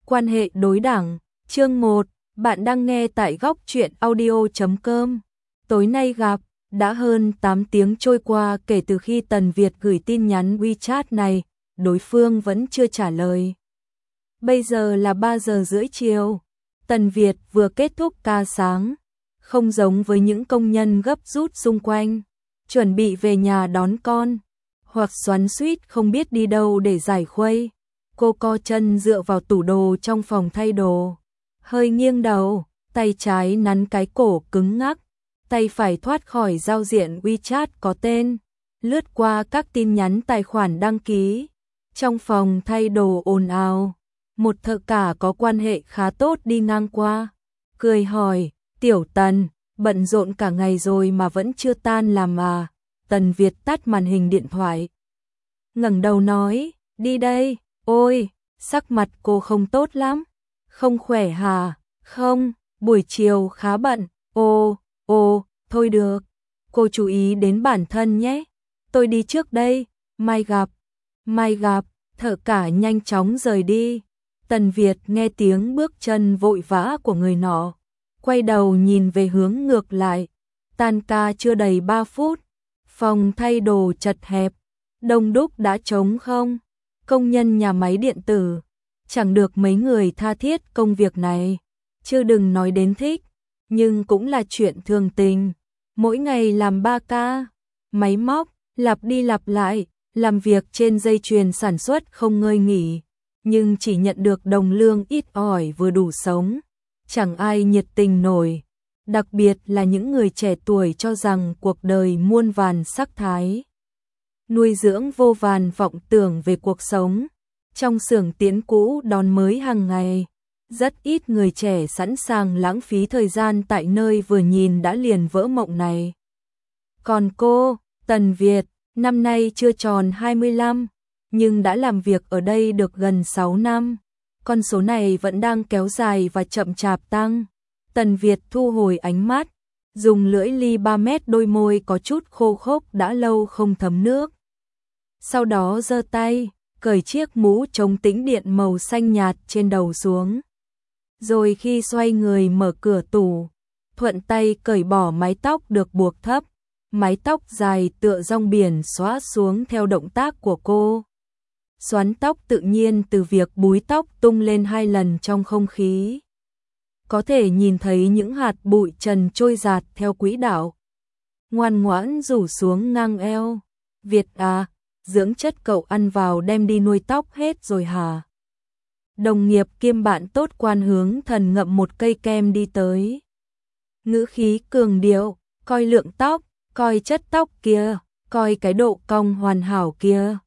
Quan hệ đối đẳng, chương 1, bạn đang nghe tại góc truyện audio.com. Tối nay gặp, đã hơn 8 tiếng trôi qua kể từ khi Tần Việt gửi tin nhắn WeChat này, đối phương vẫn chưa trả lời. Bây giờ là 3 giờ rưỡi chiều, Tần Việt vừa kết thúc ca sáng, không giống với những công nhân gấp rút xung quanh, chuẩn bị về nhà đón con, hoặc xoắn xuýt không biết đi đâu để giải khuây. Cô co chân dựa vào tủ đồ trong phòng thay đồ, hơi nghiêng đầu, tay trái nắn cái cổ cứng ngắc, tay phải thoát khỏi giao diện WeChat có tên, lướt qua các tin nhắn tài khoản đăng ký. Trong phòng thay đồ ồn ào, một thợ cả có quan hệ khá tốt đi ngang qua, cười hỏi, "Tiểu Tần, bận rộn cả ngày rồi mà vẫn chưa tan làm à?" Tần Việt tắt màn hình điện thoại, ngẩng đầu nói, "Đi đây." Ôi, sắc mặt cô không tốt lắm. "Không khỏe hả?" "Không, buổi chiều khá bận." Ồ, thôi được. Cô chú ý đến bản thân nhé. "Tôi đi trước đây, mai gặp." Mai gặp, thợ cả nhanh chóng rời đi. Tần Việt nghe tiếng bước chân vội vã của người nọ, quay đầu nhìn về hướng ngược lại. Tan ca chưa đầy 3 phút, phòng thay đồ chật hẹp, đông đúc đã trống không. Công nhân nhà máy điện tử, chẳng được mấy người tha thiết công việc này, chứ đừng nói đến thích, nhưng cũng là chuyện thường tình. Mỗi ngày làm 3 ca, máy móc, lặp đi lặp lại, làm việc trên dây chuyền sản xuất không ngơi nghỉ, nhưng chỉ nhận được đồng lương ít ỏi vừa đủ sống. Chẳng ai nhiệt tình nổi, đặc biệt là những người trẻ tuổi cho rằng cuộc đời muôn vàn sắc thái, nuôi dưỡng vô vàn vọng tưởng về cuộc sống. Trong xưởng tiến cũ đón mới hàng ngày, rất ít người trẻ sẵn sàng lãng phí thời gian tại nơi vừa nhìn đã liền vỡ mộng này. Còn cô, Tần Việt, năm nay chưa tròn 25, nhưng đã làm việc ở đây được gần 6 năm. Con số này vẫn đang kéo dài và chậm chạp tăng. Tần Việt thu hồi ánh mắt, dùng lưỡi ly 3 mét, đôi môi có chút khô khốc đã lâu không thấm nước. Sau đó giơ tay, cởi chiếc mũ chống tĩnh điện màu xanh nhạt trên đầu xuống. Rồi khi xoay người mở cửa tủ, thuận tay cởi bỏ mái tóc được buộc thấp, mái tóc dài tựa rong biển xõa xuống theo động tác của cô. Xoắn tóc tự nhiên từ việc búi tóc tung lên 2 lần trong không khí. Có thể nhìn thấy những hạt bụi trần trôi dạt theo quỹ đạo. Ngoan ngoãn rủ xuống ngang eo. "Việt à, dưỡng chất cậu ăn vào đem đi nuôi tóc hết rồi hả?" Đồng nghiệp kiêm bạn tốt Quan Hướng Thần ngậm một cây kem đi tới. Ngữ khí cường điệu, "Coi lượng tóc, coi chất tóc kia, coi cái độ cong hoàn hảo kia.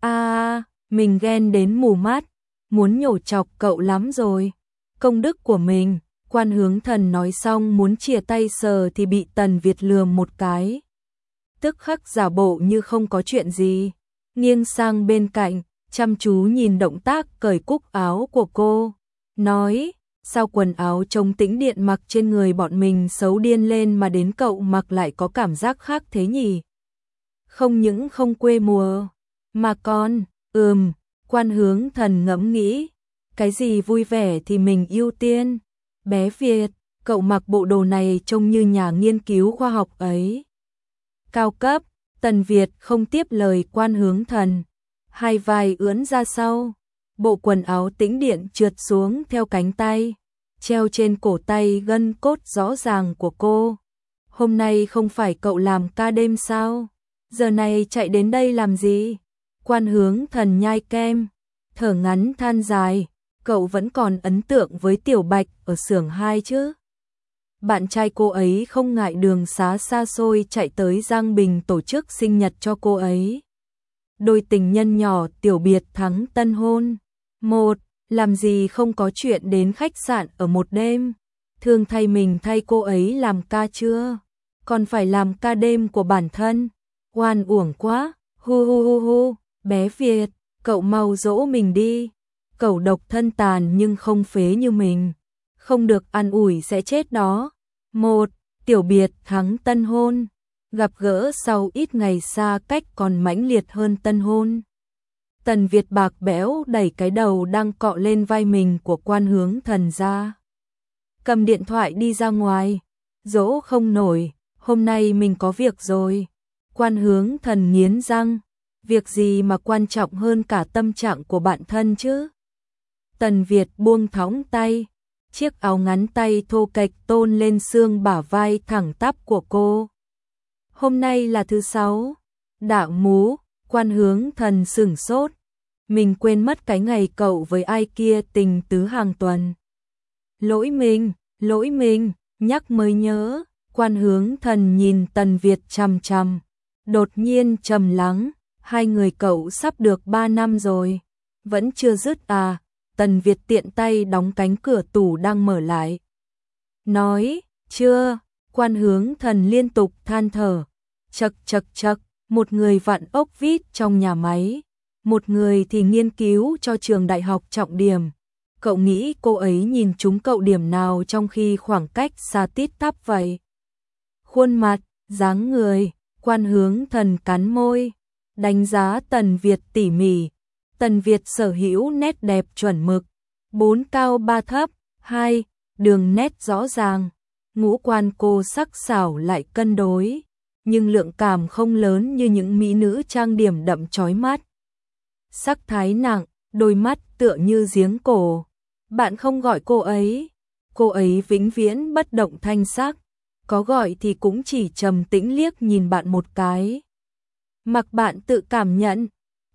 Mình ghen đến mù mắt, muốn nhổ chọc cậu lắm rồi." Công đức của mình. Quan Hướng Thần nói xong muốn chìa tay sờ thì bị Tần Việt lườm một cái, tức khắc giả bộ như không có chuyện gì, nghiêng sang bên cạnh, chăm chú nhìn động tác cởi cúc áo của cô, nói, "Sao quần áo chống tĩnh điện mặc trên người bọn mình xấu điên lên mà đến cậu mặc lại có cảm giác khác thế nhỉ? Không những không quê mùa, mà còn, Quan Hướng Thần ngẫm nghĩ, cái gì vui vẻ thì mình ưu tiên. Bé Việt, cậu mặc bộ đồ này trông như nhà nghiên cứu khoa học ấy. Cao cấp." Tần Việt không tiếp lời Quan Hướng Thần, hai vai ưỡn ra sau, bộ quần áo tĩnh điện trượt xuống theo cánh tay, treo trên cổ tay gân cốt rõ ràng của cô. "Hôm nay không phải cậu làm ca đêm sao? Giờ này chạy đến đây làm gì?" Quan Hướng Thần nhai kem, thở ngắn than dài, "Cậu vẫn còn ấn tượng với Tiểu Bạch ở xưởng 2 chứ?" Bạn trai cô ấy không ngại đường xá xa xôi chạy tới Giang Bình tổ chức sinh nhật cho cô ấy. Đôi tình nhân nhỏ tiểu biệt thắng tân hôn. Làm gì không có chuyện đến khách sạn ở một đêm. Thương thay mình thay cô ấy làm ca chưa? Còn phải làm ca đêm của bản thân. Oan uổng quá. Hu. Bé Việt, cậu mau dỗ mình đi. Cậu độc thân tàn nhưng không phế như mình. Không được an ủi sẽ chết đó. Tiểu biệt thắng tân hôn. Gặp gỡ sau ít ngày xa cách còn mãnh liệt hơn tân hôn. Tần Việt bạc bẽo đẩy cái đầu đang cọ lên vai mình của Quan Hướng Thần ra. Cầm điện thoại đi ra ngoài. Dỗ không nổi, hôm nay mình có việc rồi. Quan Hướng Thần nghiến răng. Việc gì mà quan trọng hơn cả tâm trạng của bạn thân chứ? Tần Việt buông thõng tay. Chiếc áo ngắn tay thô kệch tôn lên xương bả vai thẳng tắp của cô. Hôm nay là thứ sáu. Đạo mú, Quan Hướng Thần sửng sốt. Mình quên mất cái ngày cậu với ai kia tình tứ hàng tuần. Lỗi mình, nhắc mới nhớ. Quan Hướng Thần nhìn Tần Việt chằm chằm. Đột nhiên trầm lắng. Hai người cậu sắp được 3 năm rồi. Vẫn chưa dứt à? Tần Việt tiện tay đóng cánh cửa tủ đang mở lại. Nói, chưa. Quan Hướng Thần liên tục than thở. Chậc, một người vặn ốc vít trong nhà máy, một người thì nghiên cứu cho trường đại học trọng điểm. Cậu nghĩ cô ấy nhìn trúng cậu điểm nào trong khi khoảng cách xa tít tắp vậy? Khuôn mặt, dáng người, Quan Hướng Thần cắn môi, đánh giá Tần Việt tỉ mỉ. Tần Việt sở hữu nét đẹp chuẩn mực, 4 cao 3 thấp, 2, đường nét rõ ràng. Ngũ quan cô sắc sảo lại cân đối, nhưng lượng cảm không lớn như những mỹ nữ trang điểm đậm chói mắt. Sắc thái nặng, đôi mắt tựa như giếng cổ. Bạn không gọi cô ấy vĩnh viễn bất động thanh sắc, có gọi thì cũng chỉ trầm tĩnh liếc nhìn bạn một cái. Mặc bạn tự cảm nhận.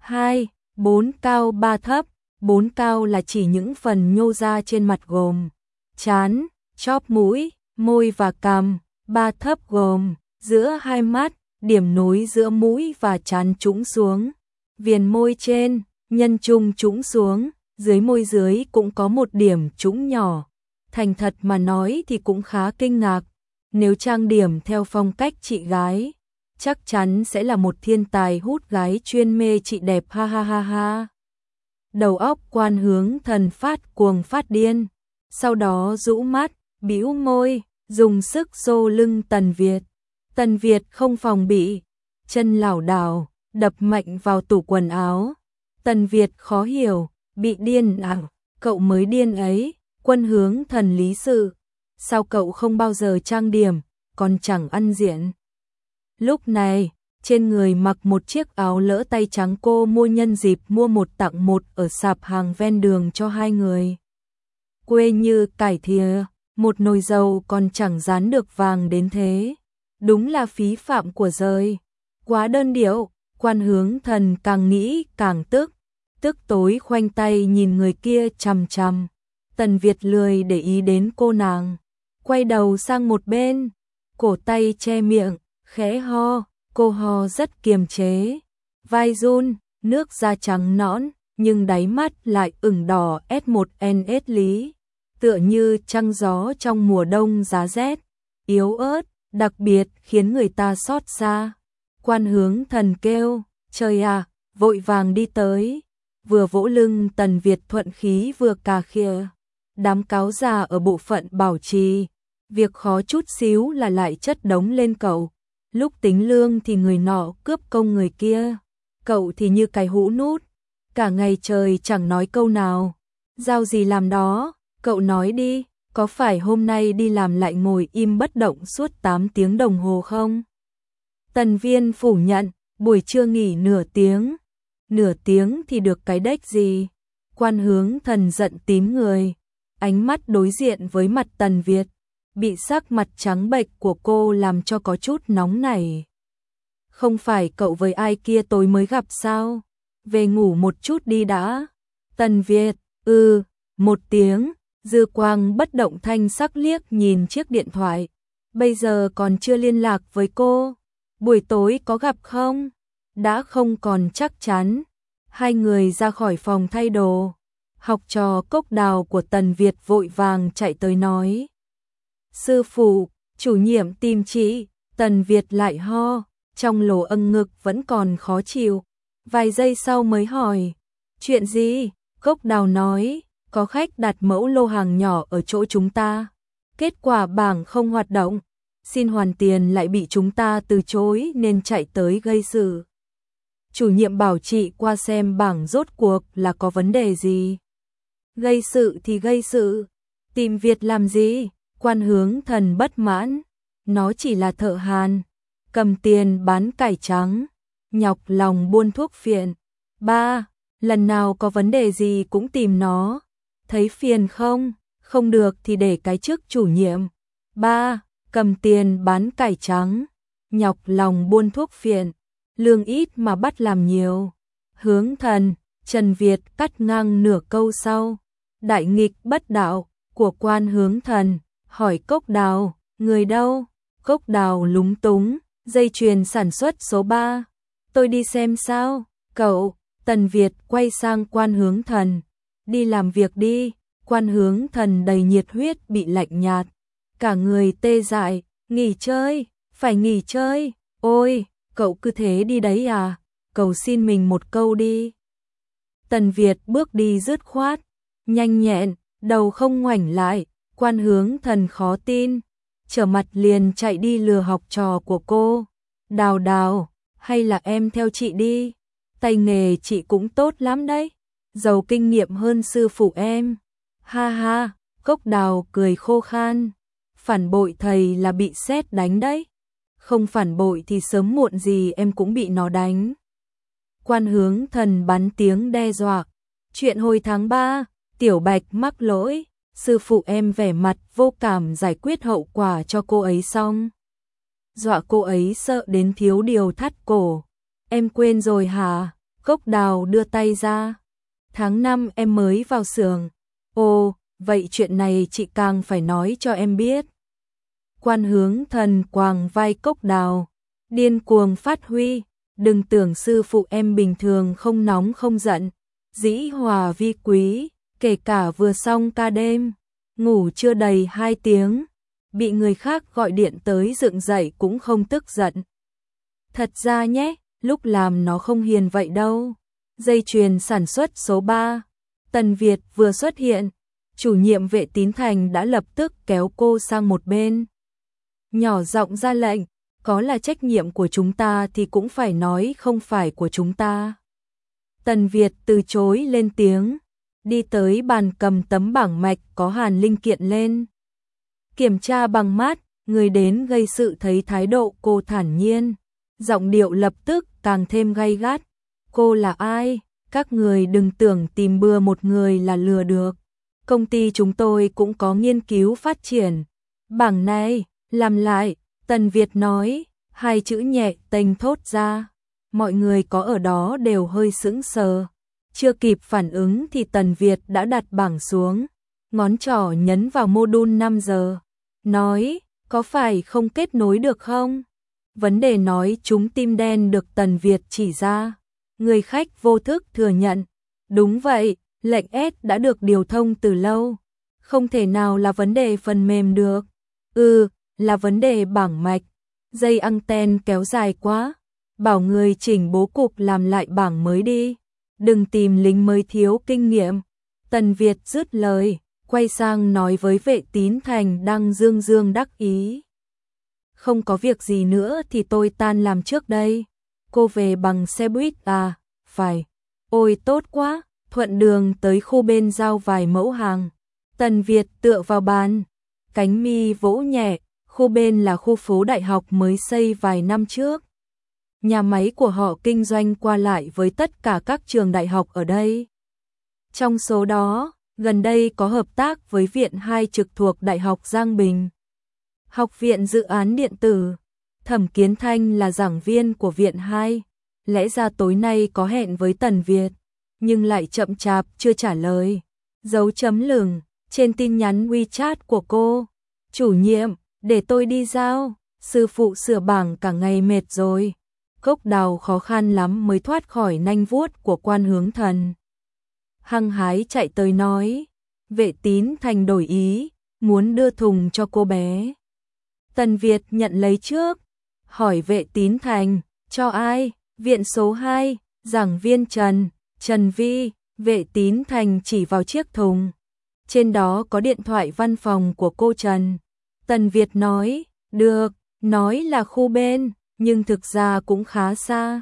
2, 4 cao 3 thấp, 4 cao là chỉ những phần nhô ra trên mặt gồm trán, chóp mũi, môi và cằm, 3 thấp gồm giữa hai mắt, điểm nối giữa mũi và trán trũng xuống, viền môi trên, nhân trung trũng xuống, dưới môi dưới cũng có một điểm trũng nhỏ. Thành thật mà nói thì cũng khá kinh ngạc, nếu trang điểm theo phong cách chị gái, chắc chắn sẽ là một thiên tài hút gái chuyên mê chị đẹp ha ha ha ha. Đầu óc Quan Hướng Thần phát cuồng phát điên, sau đó rũ mắt, bĩu môi, dùng sức xô lưng Tần Việt. Tần Việt không phòng bị, chân lảo đảo, đập mạnh vào tủ quần áo. Tần Việt khó hiểu, bị điên à? Cậu mới điên ấy. Quan Hướng Thần lý sự, sao cậu không bao giờ trang điểm, còn chẳng ăn diện. Lúc này, trên người mặc một chiếc áo lỡ tay trắng cô mua nhân dịp mua một tặng một ở sạp hàng ven đường cho hai người. Quê như cải thìa, một nồi dầu còn chẳng dán được vàng đến thế. Đúng là phí phạm của rời. Quá đơn điệu. Quan Hướng Thần càng nghĩ càng tức tối khoanh tay nhìn người kia chằm chằm. Tần Việt lười để ý đến cô nàng, quay đầu sang một bên, cổ tay che miệng, khẽ ho, cô ho rất kiềm chế, vai run, nước da trắng nõn, nhưng đáy mắt lại ửng đỏ S1NS lý, tựa như trăng gió trong mùa đông giá rét, yếu ớt, đặc biệt khiến người ta xót xa. Quan Hướng Thần kêu, trời à, vội vàng đi tới, vừa vỗ lưng Tần Việt thuận khí vừa cà khịa. Đám cáo già ở bộ phận bảo trì, việc khó chút xíu là lại chất đống lên cậu. Lúc tính lương thì người nọ cướp công người kia, cậu thì như cái hũ nút, cả ngày trời chẳng nói câu nào. Giao gì làm đó, cậu nói đi, có phải hôm nay đi làm lại ngồi im bất động suốt 8 tiếng đồng hồ không? Tần Viên phủ nhận, buổi trưa nghỉ nửa tiếng thì được cái đếch gì. Quan Hướng Thần giận tím người, ánh mắt đối diện với mặt Tần Việt, bị sắc mặt trắng bệch của cô làm cho có chút nóng nảy. Không phải cậu với ai kia tối mới gặp sao? Về ngủ một chút đi đã. Tần Việt, một tiếng, Dư Quang bất động thanh sắc liếc nhìn chiếc điện thoại. Bây giờ còn chưa liên lạc với cô. Buổi tối có gặp không? Đã không còn chắc chắn. Hai người ra khỏi phòng thay đồ. Học trò Cốc Đào của Tần Việt vội vàng chạy tới nói. Sư phụ, chủ nhiệm tìm chị. Tần Việt lại ho, trong lỗ âng ngực vẫn còn khó chịu. Vài giây sau mới hỏi. Chuyện gì? Cốc Đào nói, có khách đặt mẫu lô hàng nhỏ ở chỗ chúng ta. Kết quả bảng không hoạt động. Xin hoàn tiền lại bị chúng ta từ chối nên chạy tới gây sự. chủ nhiệm bảo chị qua xem bảng rốt cuộc là có vấn đề gì. Gây sự thì gây sự, tìm việc làm gì? Quan Hướng Thần bất mãn, nó chỉ là thợ hàn, cầm tiền bán cải trắng, nhọc lòng buôn thuốc phiện. Ba, lần nào có vấn đề gì cũng tìm nó, thấy phiền không? Không được thì để cái chức chủ nhiệm. Ba, cầm tiền bán cải trắng, nhọc lòng buôn thuốc phiện, lương ít mà bắt làm nhiều. Hướng Thần, Trần Việt cắt ngang nửa câu sau. Đại nghịch bất đạo của Quan Hướng Thần, hỏi Cốc Đào, người đâu? Cốc Đào lúng túng, dây chuyền sản xuất số 3. Tôi đi xem sao? Cậu, Tần Việt quay sang Quan Hướng Thần, đi làm việc đi. Quan Hướng Thần đầy nhiệt huyết bị lạnh nhạt, cả người tê dại, nghỉ chơi, phải nghỉ chơi. Ôi, cậu cứ thế đi đấy à? Cầu xin mình một câu đi. Tần Việt bước đi dứt khoát, nhanh nhẹn, đầu không ngoảnh lại. Quan Hướng Thần khó tin, trở mặt liền chạy đi lừa học trò của cô. Đào Đào, hay là em theo chị đi, tay nghề chị cũng tốt lắm đấy, giàu kinh nghiệm hơn sư phụ em. Ha ha, Cốc Đào cười khô khan, phản bội thầy là bị sét đánh đấy, không phản bội thì sớm muộn gì em cũng bị nó đánh. Quan Hướng Thần bắn tiếng đe dọa, chuyện hồi tháng 3, Tiểu Bạch mắc lỗi, sư phụ em vẻ mặt vô cảm giải quyết hậu quả cho cô ấy xong. Dọa cô ấy sợ đến thiếu điều thắt cổ. Em quên rồi hả? Cốc Đào đưa tay ra. Tháng 5 em mới vào xưởng. Ồ, vậy chuyện này chị càng phải nói cho em biết. Quan Hướng Thần quàng vai Cốc Đào, điên cuồng phát huy. Đừng tưởng sư phụ em bình thường không nóng không giận, dĩ hòa vi quý, kể cả vừa xong ca đêm, ngủ chưa đầy 2 tiếng, bị người khác gọi điện tới dựng dậy cũng không tức giận. Thật ra nhé, lúc làm nó không hiền vậy đâu. Dây chuyền sản xuất số 3, Tần Việt vừa xuất hiện, chủ nhiệm Vệ Tín Thành đã lập tức kéo cô sang một bên. Nhỏ giọng ra lệnh, có là trách nhiệm của chúng ta thì cũng phải nói không phải của chúng ta. Tần Việt từ chối lên tiếng, đi tới bàn cầm tấm bảng mạch có hàn linh kiện lên. Kiểm tra bằng mắt, người đến gây sự thấy thái độ cô thản nhiên, giọng điệu lập tức càng thêm gay gắt. Cô là ai? Các người đừng tưởng tìm bừa một người là lừa được. Công ty chúng tôi cũng có nghiên cứu phát triển. Bảng này, làm lại, Tần Việt nói, 2 chữ nhẹ tênh thốt ra. Mọi người có ở đó đều hơi sững sờ. Chưa kịp phản ứng thì Tần Việt đã đặt bảng xuống, ngón trỏ nhấn vào module 5 giờ. Nói, có phải không kết nối được không? Vấn đề nói trúng tim đen được Tần Việt chỉ ra. Người khách vô thức thừa nhận. Đúng vậy, lệnh S đã được điều thông từ lâu. Không thể nào là vấn đề phần mềm được. Là vấn đề bảng mạch. Dây anten kéo dài quá. Bảo người chỉnh bố cục làm lại bảng mới đi. Đừng tìm lính mới thiếu kinh nghiệm. Tần Việt dứt lời, quay sang nói với Vệ Tín Thành đang dương dương đắc ý. Không có việc gì nữa thì tôi tan làm trước đây. Cô về bằng xe buýt à? Phải. Ôi tốt quá, thuận đường tới khu bên giao vài mẫu hàng. Tần Việt tựa vào bàn, cánh mi vỗ nhẹ, khu bên là khu phố đại học mới xây vài năm trước. Nhà máy của họ kinh doanh qua lại với tất cả các trường đại học ở đây. Trong số đó, gần đây có hợp tác với Viện 2 trực thuộc Đại học Giang Bình. Học viện Dự án Điện tử, Thẩm Kiến Thanh là giảng viên của Viện 2. Lẽ ra tối nay có hẹn với Tần Việt, nhưng lại chậm chạp chưa trả lời. Dấu chấm lửng trên tin nhắn WeChat của cô. Chủ nhiệm, để tôi đi giao, sư phụ sửa bảng cả ngày mệt rồi. Cốc Đào khó khăn lắm mới thoát khỏi nanh vuốt của Quan Hướng Thần. Hăng hái chạy tới nói, Vệ Tín Thành đổi ý, muốn đưa thùng cho cô bé. Tần Việt nhận lấy trước, hỏi Vệ Tín Thành, cho ai? Viện số 2, giảng viên Trần Vi. Vệ Tín Thành chỉ vào chiếc thùng. Trên đó có điện thoại văn phòng của cô Trần. Tần Việt nói, được, nói là khu bên, nhưng thực ra cũng khá xa.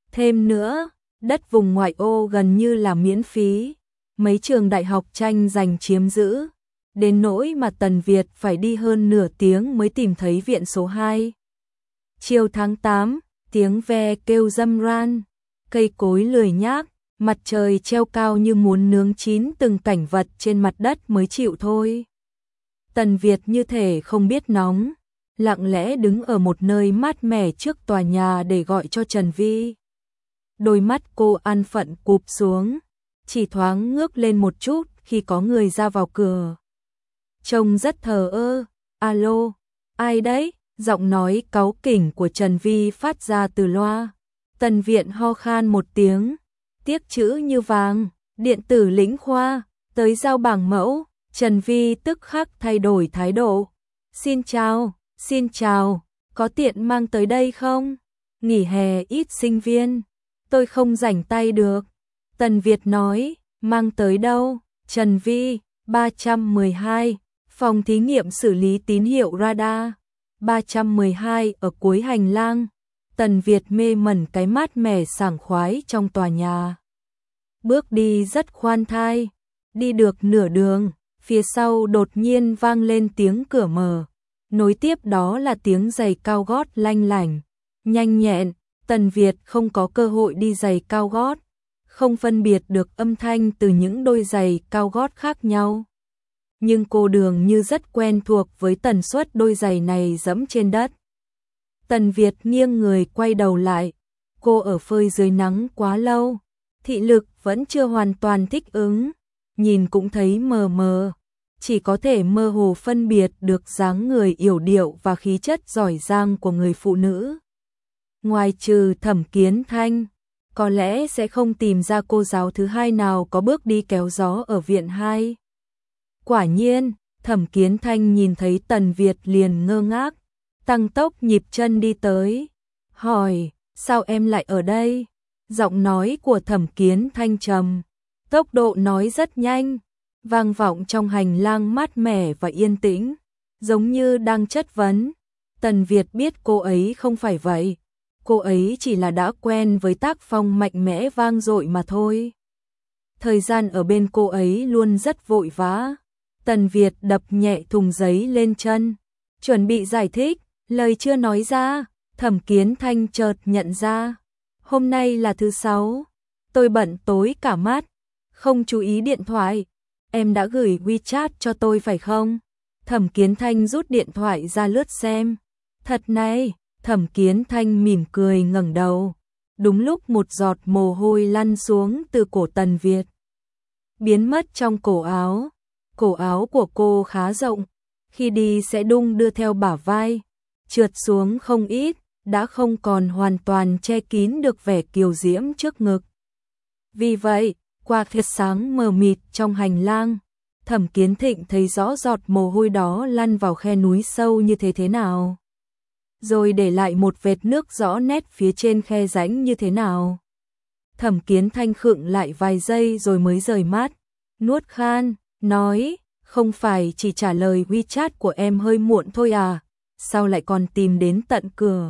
Thêm nữa, đất vùng ngoại ô gần như là miễn phí, mấy trường đại học tranh giành chiếm giữ, đến nỗi mà Tần Việt phải đi hơn nửa tiếng mới tìm thấy viện số 2. Chiều tháng 8, tiếng ve kêu râm ran, cây cối lười nhác, mặt trời treo cao như muốn nướng chín từng cảnh vật trên mặt đất mới chịu thôi. Tần Việt như thể không biết nóng, lặng lẽ đứng ở một nơi mát mẻ trước tòa nhà để gọi cho Trần Vi. Đôi mắt cô an phận cụp xuống, chỉ thoáng ngước lên một chút khi có người ra vào cửa. Trông rất thờ ơ. Alo, ai đấy? Giọng nói cáu kỉnh của Trần Vi phát ra từ loa. Tần Viện ho khan một tiếng, tiếc chữ như vàng, điện tử lĩnh khoa, tới giao bảng mẫu. Trần Vi tức khắc thay đổi thái độ. Xin chào, có tiện mang tới đây không? Nghỉ hè ít sinh viên, tôi không rảnh tay được. Tần Việt nói, mang tới đâu? Trần Vi, 312, phòng thí nghiệm xử lý tín hiệu radar. 312 ở cuối hành lang. Tần Việt mê mẩn cái mát mẻ sảng khoái trong tòa nhà. Bước đi rất khoan thai, đi được nửa đường, phía sau đột nhiên vang lên tiếng cửa mở. Nối tiếp đó là tiếng giày cao gót lanh lảnh, nhanh nhẹn. Tần Việt không có cơ hội đi giày cao gót, không phân biệt được âm thanh từ những đôi giày cao gót khác nhau. Nhưng cô Đường như rất quen thuộc với tần suất đôi giày này dẫm trên đất. Tần Việt nghiêng người quay đầu lại, cô ở phơi dưới nắng quá lâu, thị lực vẫn chưa hoàn toàn thích ứng, nhìn cũng thấy mờ mờ, chỉ có thể mơ hồ phân biệt được dáng người yểu điệu và khí chất giỏi giang của người phụ nữ. Ngoài trừ Thẩm Kiến Thanh, có lẽ sẽ không tìm ra cô giáo thứ hai nào có bước đi kéo gió ở viện 2. Quả nhiên, Thẩm Kiến Thanh nhìn thấy Tần Việt liền ngơ ngác, tăng tốc nhịp chân đi tới, hỏi, sao em lại ở đây? Giọng nói của Thẩm Kiến Thanh trầm, tốc độ nói rất nhanh, vang vọng trong hành lang mát mẻ và yên tĩnh, giống như đang chất vấn. Tần Việt biết cô ấy không phải vậy, cô ấy chỉ là đã quen với tác phong mạnh mẽ vang dội mà thôi. Thời gian ở bên cô ấy luôn rất vội vã. Tần Việt đập nhẹ thùng giấy lên chân, chuẩn bị giải thích, lời chưa nói ra, Thẩm Kiến Thanh chợt nhận ra. Hôm nay là thứ 6, tôi bận tối cả mắt, không chú ý điện thoại. Em đã gửi WeChat cho tôi phải không? Thẩm Kiến Thanh rút điện thoại ra lướt xem. Thật này, Thẩm Kiến Thanh mỉm cười ngẩng đầu. Đúng lúc một giọt mồ hôi lăn xuống từ cổ Tần Việt, biến mất trong cổ áo. Cổ áo của cô khá rộng, khi đi sẽ đung đưa theo bả vai, trượt xuống không ít, đã không còn hoàn toàn che kín được vẻ kiều diễm trước ngực. Vì vậy, qua tia sáng mờ mịt trong hành lang, Thẩm Kiến Thịnh thấy rõ giọt mồ hôi đó lăn vào khe núi sâu như thế nào, rồi để lại một vệt nước rõ nét phía trên khe rãnh như thế nào. Thẩm Kiến Thanh khựng lại vài giây rồi mới rời mắt, nuốt khan, nói, không phải chỉ trả lời WeChat của em hơi muộn thôi à, sao lại còn tìm đến tận cửa?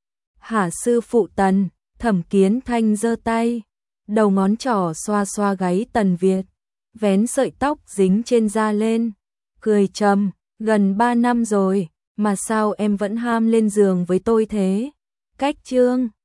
Hả sư phụ Tần? Thẩm Kiến Thanh giơ tay, đầu ngón trỏ xoa xoa gáy Tần Việt, vén sợi tóc dính trên da lên, cười trầm, gần 3 năm rồi, mà sao em vẫn ham lên giường với tôi thế? Cách chương